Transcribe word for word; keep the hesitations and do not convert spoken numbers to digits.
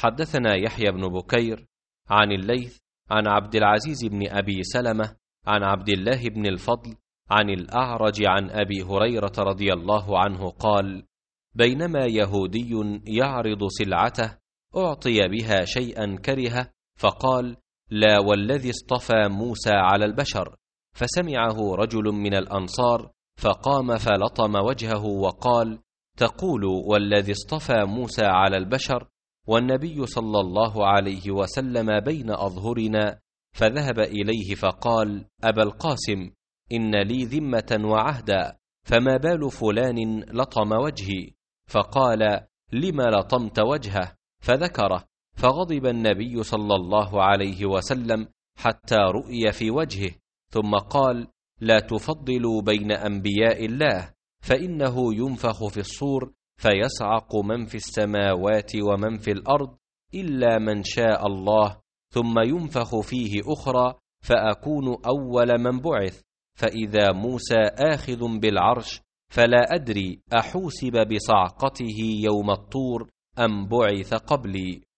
حدثنا يحيى بن بكير عن الليث عن عبد العزيز بن أبي سلمة عن عبد الله بن الفضل عن الأعرج عن أبي هريرة رضي الله عنه قال: بينما يهودي يعرض سلعته أعطي بها شيئا كره، فقال: لا والذي اصطفى موسى على البشر. فسمعه رجل من الأنصار فقام فلطم وجهه وقال: تقول والذي اصطفى موسى على البشر والنبي صلى الله عليه وسلم بين أظهرنا. فذهب إليه فقال: أبا القاسم، إن لي ذمة وعهدا، فما بال فلان لطم وجهي؟ فقال: لم لطمت وجهه؟ فذكره، فغضب النبي صلى الله عليه وسلم حتى رؤي في وجهه، ثم قال: لا تفضلوا بين أنبياء الله، فإنه ينفخ في الصور فيصعق من في السماوات ومن في الأرض إلا من شاء الله، ثم ينفخ فيه أخرى فأكون أول من بعث، فإذا موسى آخذ بالعرش فلا أدري أحوسب بصعقته يوم الطور أم بعث قبلي.